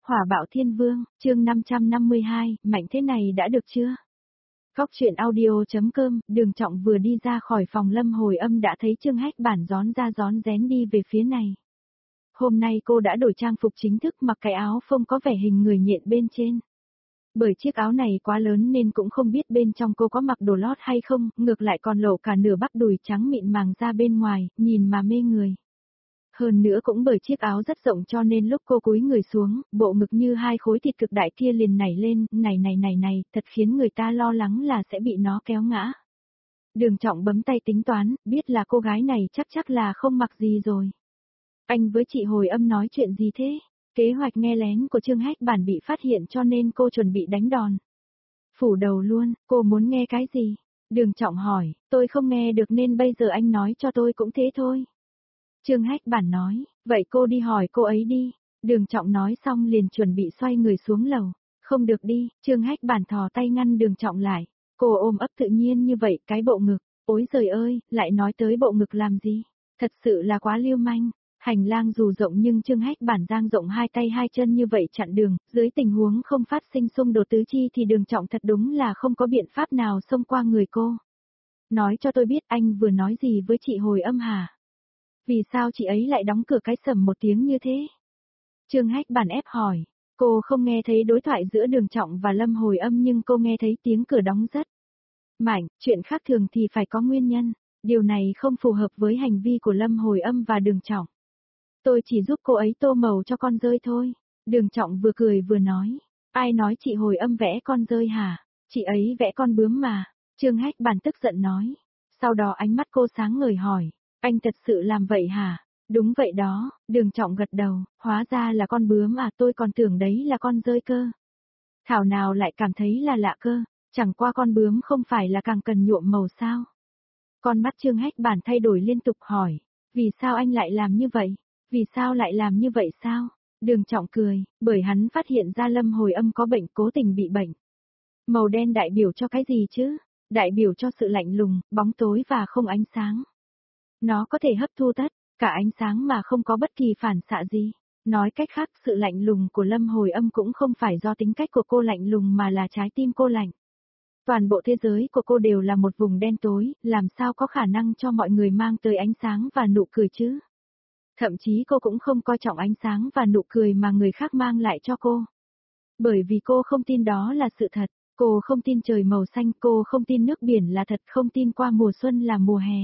Hỏa bạo thiên vương, chương 552, mạnh thế này đã được chưa? Góc chuyện audio.com, Đường Trọng vừa đi ra khỏi phòng Lâm Hồi Âm đã thấy Trương Hách Bản rón ra rón rén đi về phía này. Hôm nay cô đã đổi trang phục chính thức, mặc cái áo phông có vẻ hình người nhện bên trên. Bởi chiếc áo này quá lớn nên cũng không biết bên trong cô có mặc đồ lót hay không, ngược lại còn lộ cả nửa bắp đùi trắng mịn màng ra bên ngoài, nhìn mà mê người. Hơn nữa cũng bởi chiếc áo rất rộng cho nên lúc cô cúi người xuống, bộ ngực như hai khối thịt cực đại kia liền nảy lên, này, thật khiến người ta lo lắng là sẽ bị nó kéo ngã. Đường Trọng bấm tay tính toán, biết là cô gái này chắc là không mặc gì rồi. Anh với chị Hồi Âm nói chuyện gì thế? Kế hoạch nghe lén của Trương Hách Bản bị phát hiện cho nên cô chuẩn bị đánh đòn. Phủ đầu luôn, cô muốn nghe cái gì? Đường Trọng hỏi, tôi không nghe được nên bây giờ anh nói cho tôi cũng thế thôi. Trương Hách Bản nói, vậy cô đi hỏi cô ấy đi. Đường Trọng nói xong liền chuẩn bị xoay người xuống lầu. Không được đi, Trương Hách Bản thò tay ngăn Đường Trọng lại. Cô ôm ấp tự nhiên như vậy, cái bộ ngực. Ôi giời ơi, lại nói tới bộ ngực làm gì? Thật sự là quá lưu manh. Hành lang dù rộng nhưng Trương Hách Bản dang rộng hai tay hai chân như vậy chặn đường, dưới tình huống không phát sinh xung đột tứ chi thì Đường Trọng thật đúng là không có biện pháp nào xông qua người cô. Nói cho tôi biết anh vừa nói gì với chị Hồi Âm hả? Vì sao chị ấy lại đóng cửa cái sầm một tiếng như thế? Trương Hách Bản ép hỏi, cô không nghe thấy đối thoại giữa Đường Trọng và Lâm Hồi Âm nhưng cô nghe thấy tiếng cửa đóng rất mạnh, chuyện khác thường thì phải có nguyên nhân, điều này không phù hợp với hành vi của Lâm Hồi Âm và Đường Trọng. Tôi chỉ giúp cô ấy tô màu cho con dơi thôi. Đường Trọng vừa cười vừa nói, ai nói chị Hồi Âm vẽ con dơi hả? Chị ấy vẽ con bướm mà. Trương Hách Bản tức giận nói. Sau đó ánh mắt cô sáng ngời hỏi, anh thật sự làm vậy hả? Đúng vậy đó, Đường Trọng gật đầu, hóa ra là con bướm à, tôi còn tưởng đấy là con dơi cơ. Thảo nào lại cảm thấy là lạ cơ, chẳng qua con bướm không phải là càng cần nhuộm màu sao? Con mắt Trương Hách Bản thay đổi liên tục hỏi, vì sao anh lại làm như vậy? Vì sao lại làm như vậy sao? Đường Trọng cười, bởi hắn phát hiện ra Lâm Hồi Âm có bệnh, cố tình bị bệnh. Màu đen đại biểu cho cái gì chứ? Đại biểu cho sự lạnh lùng, bóng tối và không ánh sáng. Nó có thể hấp thu tất cả ánh sáng mà không có bất kỳ phản xạ gì. Nói cách khác, sự lạnh lùng của Lâm Hồi Âm cũng không phải do tính cách của cô lạnh lùng mà là trái tim cô lạnh. Toàn bộ thế giới của cô đều là một vùng đen tối, làm sao có khả năng cho mọi người mang tới ánh sáng và nụ cười chứ? Thậm chí cô cũng không coi trọng ánh sáng và nụ cười mà người khác mang lại cho cô. Bởi vì cô không tin đó là sự thật, cô không tin trời màu xanh, cô không tin nước biển là thật, không tin qua mùa xuân là mùa hè.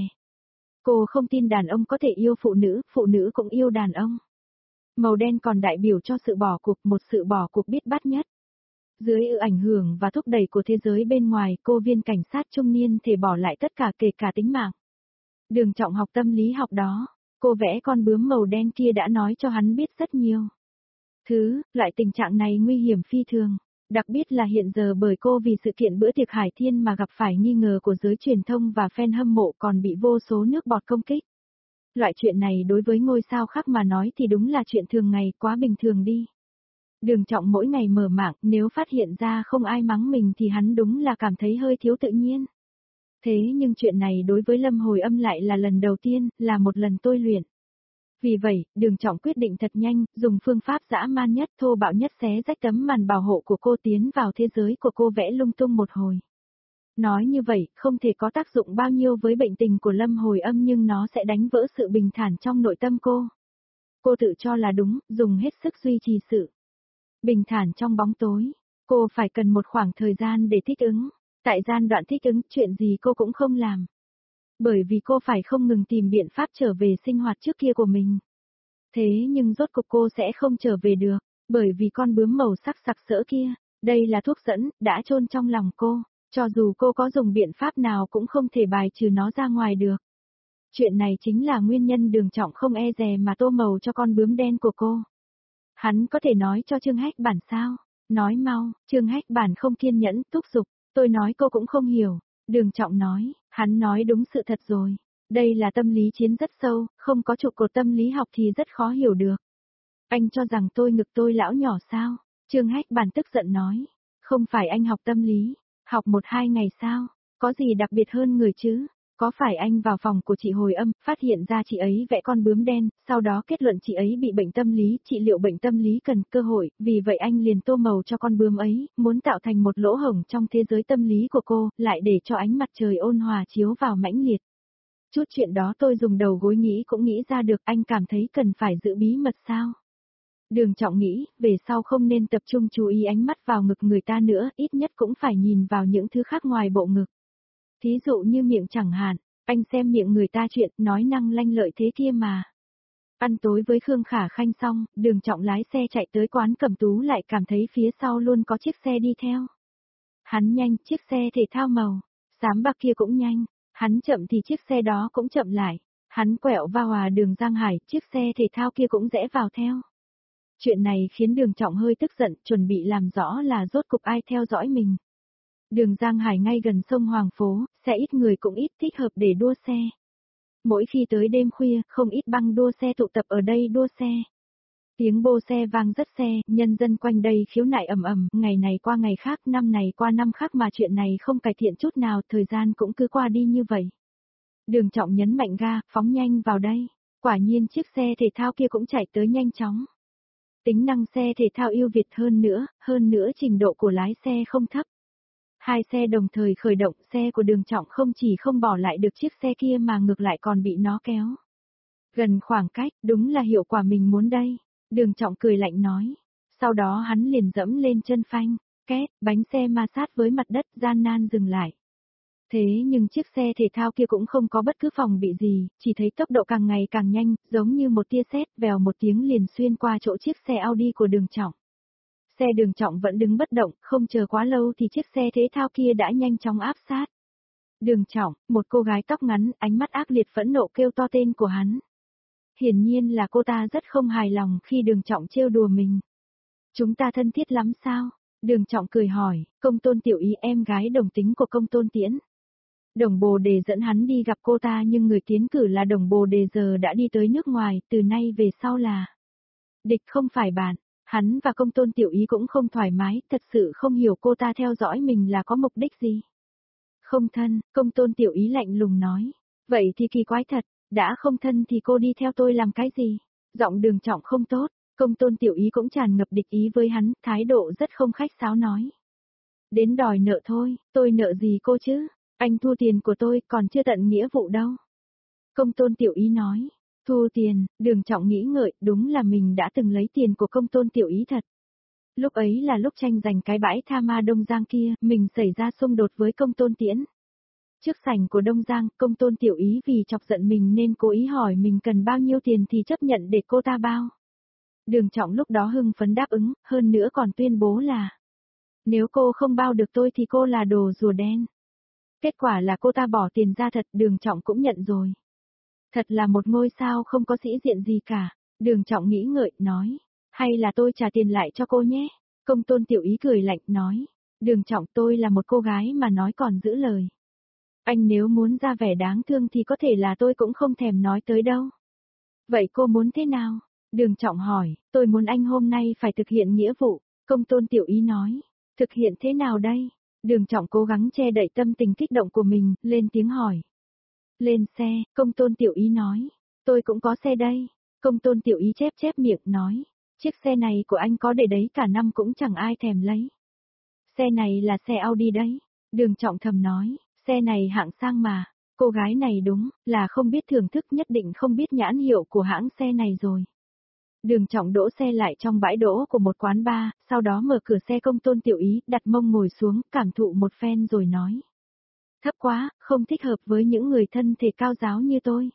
Cô không tin đàn ông có thể yêu phụ nữ cũng yêu đàn ông. Màu đen còn đại biểu cho sự bỏ cuộc, một sự bỏ cuộc biết bát nhất. Dưới ảnh hưởng và thúc đẩy của thế giới bên ngoài, cô viên cảnh sát trung niên thể bỏ lại tất cả kể cả tính mạng. Đường Trọng học tâm lý học đó, cô vẽ con bướm màu đen kia đã nói cho hắn biết rất nhiều. Loại tình trạng này nguy hiểm phi thường, đặc biệt là hiện giờ bởi cô vì sự kiện bữa tiệc Hải Thiên mà gặp phải nghi ngờ của giới truyền thông và fan hâm mộ còn bị vô số nước bọt công kích. Loại chuyện này đối với ngôi sao khác mà nói thì đúng là chuyện thường ngày, quá bình thường đi. Đường Trọng mỗi ngày mở mạng, nếu phát hiện ra không ai mắng mình thì hắn đúng là cảm thấy hơi thiếu tự nhiên. Thế nhưng chuyện này đối với Lâm Hồi Âm lại là lần đầu tiên, là một lần tôi luyện. Vì vậy, Đường Trọng quyết định thật nhanh, dùng phương pháp dã man nhất, thô bạo nhất xé rách tấm màn bảo hộ của cô tiến vào thế giới của cô vẽ lung tung một hồi. Nói như vậy, không thể có tác dụng bao nhiêu với bệnh tình của Lâm Hồi Âm nhưng nó sẽ đánh vỡ sự bình thản trong nội tâm cô. Cô tự cho là đúng, dùng hết sức duy trì sự bình thản trong bóng tối. Cô phải cần một khoảng thời gian để thích ứng. Tại giai đoạn thích ứng, chuyện gì cô cũng không làm. Bởi vì cô phải không ngừng tìm biện pháp trở về sinh hoạt trước kia của mình. Thế nhưng rốt cuộc cô sẽ không trở về được, bởi vì con bướm màu sắc sặc sỡ kia, đây là thuốc dẫn, đã chôn trong lòng cô, cho dù cô có dùng biện pháp nào cũng không thể bài trừ nó ra ngoài được. Chuyện này chính là nguyên nhân Đường Trọng không e dè mà tô màu cho con bướm đen của cô. Hắn có thể nói cho Trương Hách Bản sao? Nói mau, Trương Hách Bản không kiên nhẫn, thúc giục, tôi nói cô cũng không hiểu. Đường Trọng nói, hắn nói đúng sự thật rồi. Đây là tâm lý chiến rất sâu, không có trụ cột tâm lý học thì rất khó hiểu được. Anh cho rằng tôi ngực tôi lão nhỏ sao? Trương Hách Bản tức giận nói. Không phải anh học tâm lý, học 1-2 ngày sao? Có gì đặc biệt hơn người chứ? Có phải anh vào phòng của chị hồi âm, phát hiện ra chị ấy vẽ con bướm đen, sau đó kết luận chị ấy bị bệnh tâm lý, trị liệu bệnh tâm lý cần cơ hội, vì vậy anh liền tô màu cho con bướm ấy, muốn tạo thành một lỗ hổng trong thế giới tâm lý của cô, lại để cho ánh mặt trời ôn hòa chiếu vào mãnh liệt. Chút chuyện đó tôi dùng đầu gối nghĩ cũng nghĩ ra được, anh cảm thấy cần phải giữ bí mật sao? Đường Trọng nghĩ, về sau không nên tập trung chú ý ánh mắt vào ngực người ta nữa, ít nhất cũng phải nhìn vào những thứ khác ngoài bộ ngực. Thí dụ như miệng chẳng hạn, anh xem miệng người ta chuyện, nói năng lanh lợi thế kia mà. Ăn tối với Khương Khả Khanh xong, Đường Trọng lái xe chạy tới quán Cẩm Tú lại cảm thấy phía sau luôn có chiếc xe đi theo. Hắn nhanh, chiếc xe thể thao màu, xám bạc kia cũng nhanh, hắn chậm thì chiếc xe đó cũng chậm lại. Hắn quẹo vào đường Giang Hải, chiếc xe thể thao kia cũng rẽ vào theo. Chuyện này khiến Đường Trọng hơi tức giận, chuẩn bị làm rõ là rốt cục ai theo dõi mình. Đường Giang Hải ngay gần sông Hoàng Phố, xe ít người cũng ít thích hợp để đua xe. Mỗi khi tới đêm khuya, không ít băng đua xe tụ tập ở đây đua xe. Tiếng bô xe vang rất xe, nhân dân quanh đây khiếu nại ầm ầm, ngày này qua ngày khác, năm này qua năm khác mà chuyện này không cải thiện chút nào, thời gian cũng cứ qua đi như vậy. Đường Trọng nhấn mạnh ga, phóng nhanh vào đây. Quả nhiên chiếc xe thể thao kia cũng chạy tới nhanh chóng. Tính năng xe thể thao ưu việt hơn nữa trình độ của lái xe không thấp. Hai xe đồng thời khởi động, xe của Đường Trọng không chỉ không bỏ lại được chiếc xe kia mà ngược lại còn bị nó kéo. Gần khoảng cách, đúng là hiệu quả mình muốn đây. Đường Trọng cười lạnh nói. Sau đó hắn liền dẫm lên chân phanh, két, bánh xe ma sát với mặt đất gian nan dừng lại. Thế nhưng chiếc xe thể thao kia cũng không có bất cứ phòng bị gì, chỉ thấy tốc độ càng ngày càng nhanh, giống như một tia sét, vèo một tiếng liền xuyên qua chỗ chiếc xe Audi của Đường Trọng. Xe Đường Trọng vẫn đứng bất động, không chờ quá lâu thì chiếc xe thể thao kia đã nhanh chóng áp sát. Đường Trọng, một cô gái tóc ngắn, ánh mắt ác liệt phẫn nộ kêu to tên của hắn. Hiển nhiên là cô ta rất không hài lòng khi Đường Trọng trêu đùa mình. Chúng ta thân thiết lắm sao? Đường Trọng cười hỏi, Công Tôn Tiểu Ý em gái đồng tính của Công Tôn Tiễn. Đồng Bồ Đề dẫn hắn đi gặp cô ta nhưng người tiến cử là Đồng Bồ Đề giờ đã đi tới nước ngoài, từ nay về sau là địch không phải bạn. Hắn và Công Tôn Tiểu Ý cũng không thoải mái, thật sự không hiểu cô ta theo dõi mình là có mục đích gì. Không thân, Công Tôn Tiểu Ý lạnh lùng nói. Vậy thì kỳ quái thật, đã không thân thì cô đi theo tôi làm cái gì? Giọng Đường Trọng không tốt, Công Tôn Tiểu Ý cũng tràn ngập địch ý với hắn, thái độ rất không khách sáo nói. Đến đòi nợ thôi, tôi nợ gì cô chứ? Anh thua tiền của tôi còn chưa tận nghĩa vụ đâu. Công Tôn Tiểu Ý nói. Thu tiền, Đường Trọng nghĩ ngợi, đúng là mình đã từng lấy tiền của Công Tôn Tiểu Ý thật. Lúc ấy là lúc tranh giành cái bãi Tha Ma Đông Giang kia, mình xảy ra xung đột với Công Tôn Tiễn. Trước sảnh của Đông Giang, Công Tôn Tiểu Ý vì chọc giận mình nên cố ý hỏi mình cần bao nhiêu tiền thì chấp nhận để cô ta bao. Đường Trọng lúc đó hưng phấn đáp ứng, hơn nữa còn tuyên bố là nếu cô không bao được tôi thì cô là đồ rùa đen. Kết quả là cô ta bỏ tiền ra thật, Đường Trọng cũng nhận rồi. Thật là một ngôi sao không có sĩ diện gì cả. Đường Trọng nghĩ ngợi, nói. Hay là tôi trả tiền lại cho cô nhé. Công Tôn Tiểu Ý cười lạnh, nói. Đường Trọng, tôi là một cô gái mà nói còn giữ lời. Anh nếu muốn ra vẻ đáng thương thì có thể là tôi cũng không thèm nói tới đâu. Vậy cô muốn thế nào? Đường Trọng hỏi, tôi muốn anh hôm nay phải thực hiện nghĩa vụ. Công Tôn Tiểu Ý nói. Thực hiện thế nào đây? Đường Trọng cố gắng che đậy tâm tình kích động của mình, lên tiếng hỏi. Lên xe, Công Tôn Tiểu Ý nói. Tôi cũng có xe đây. Công Tôn Tiểu Ý chép chép miệng nói. Chiếc xe này của anh có để đấy cả năm cũng chẳng ai thèm lấy. Xe này là xe Audi đấy. Đường Trọng thầm nói. Xe này hạng sang mà. Cô gái này đúng là không biết thưởng thức, nhất định không biết nhãn hiệu của hãng xe này rồi. Đường Trọng đỗ xe lại trong bãi đỗ của một quán bar, sau đó mở cửa xe Công Tôn Tiểu Ý, đặt mông ngồi xuống, cảm thụ một phen rồi nói. Thấp quá, không thích hợp với những người thân thể cao giáo như tôi.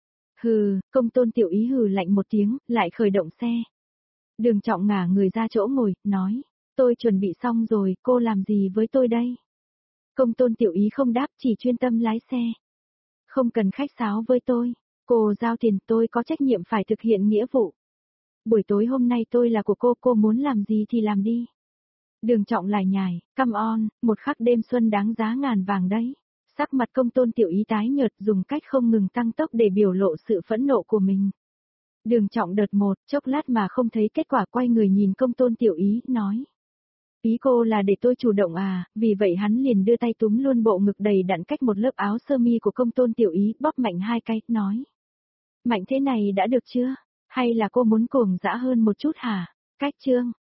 Hừ, Công Tôn Tiểu Ý hừ lạnh một tiếng, lại khởi động xe. Đường Trọng ngả người ra chỗ ngồi, nói. Tôi chuẩn bị xong rồi, cô làm gì với tôi đây? Công Tôn Tiểu Ý không đáp, chỉ chuyên tâm lái xe. Không cần khách sáo với tôi. Cô giao tiền, tôi có trách nhiệm phải thực hiện nghĩa vụ. Buổi tối hôm nay tôi là của cô muốn làm gì thì làm đi. Đường Trọng lải nhải, come on, một khắc đêm xuân đáng giá ngàn vàng đấy. Sắc mặt Công Tôn Tiểu Ý tái nhợt, dùng cách không ngừng tăng tốc để biểu lộ sự phẫn nộ của mình. Đường Trọng đợt một, chốc lát mà không thấy kết quả, quay người nhìn Công Tôn Tiểu Ý, nói. Ý cô là để tôi chủ động à, vì vậy hắn liền đưa tay túm luôn bộ ngực đầy đặn cách một lớp áo sơ mi của công tôn tiểu ý, bóp mạnh 2 cái, nói. Mạnh thế này đã được chưa? Hay là cô muốn cuồng dã hơn một chút hả? Cách chương.